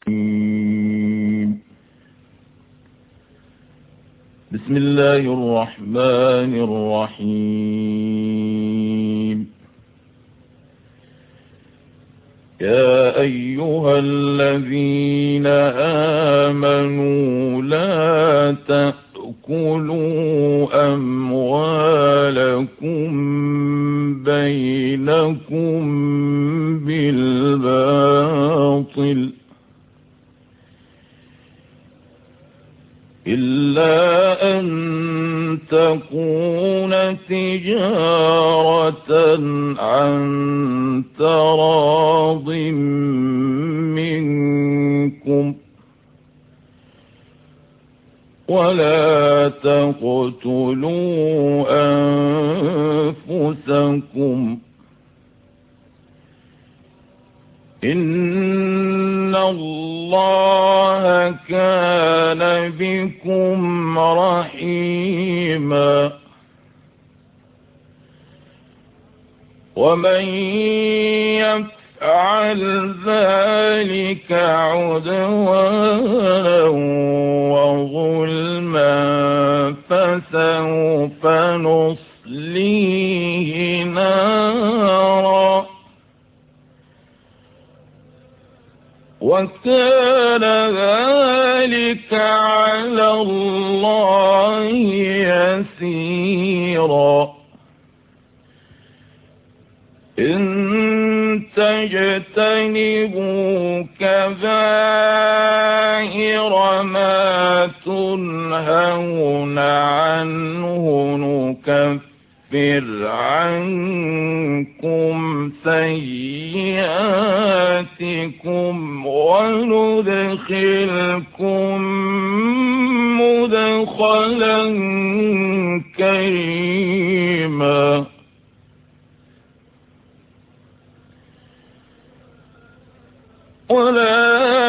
بسم الله الرحمن الرحيم. يا أيها الذين آمنوا لا تأكلوا أموالكم بينكم بالباطل إلا أن تكون تجارة عن تراض منكم ولا تقتلوا أنفسكم إن الله كان بكم رحيما ومن يفعل ذلك عدوانا وظلما فسوف نصليه نارا وكان ذلك على الله يسيرا إن تجتنبوا كبائر ما تنهون عنه نكفر عنكم سيئاتكم وندخلكم مدخلا كريما ولا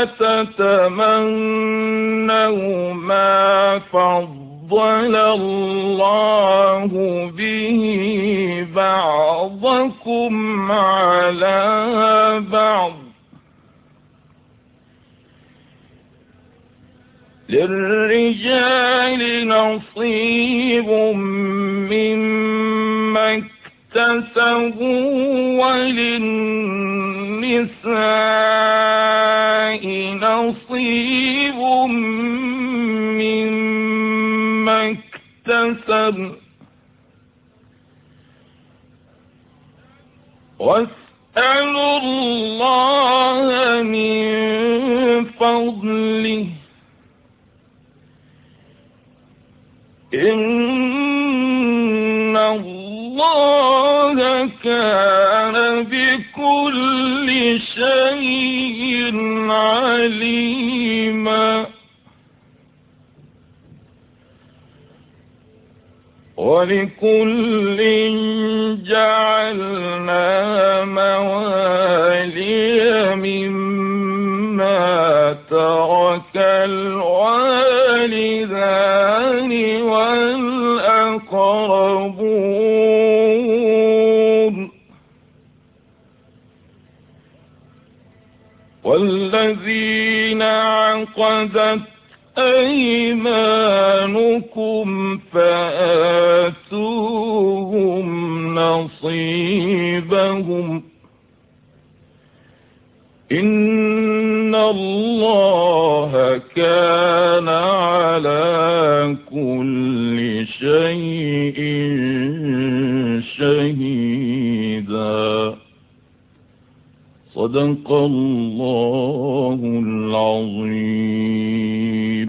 تتمنوا ما فضل الله به بعضكم على بعض للرجال نصيب مما اكتسبوا وللنساء نصيب مما اكتسبن واسألوا الله من فضله إن الله كان بكل شيء عليما ولكل جعلنا موالي مما ترك الوالدان والأقربون والذين عقدت أيمانكم فآتوهم نصيبهم إن الله كان على كل شيء شهيدا. صدق الله العظيم.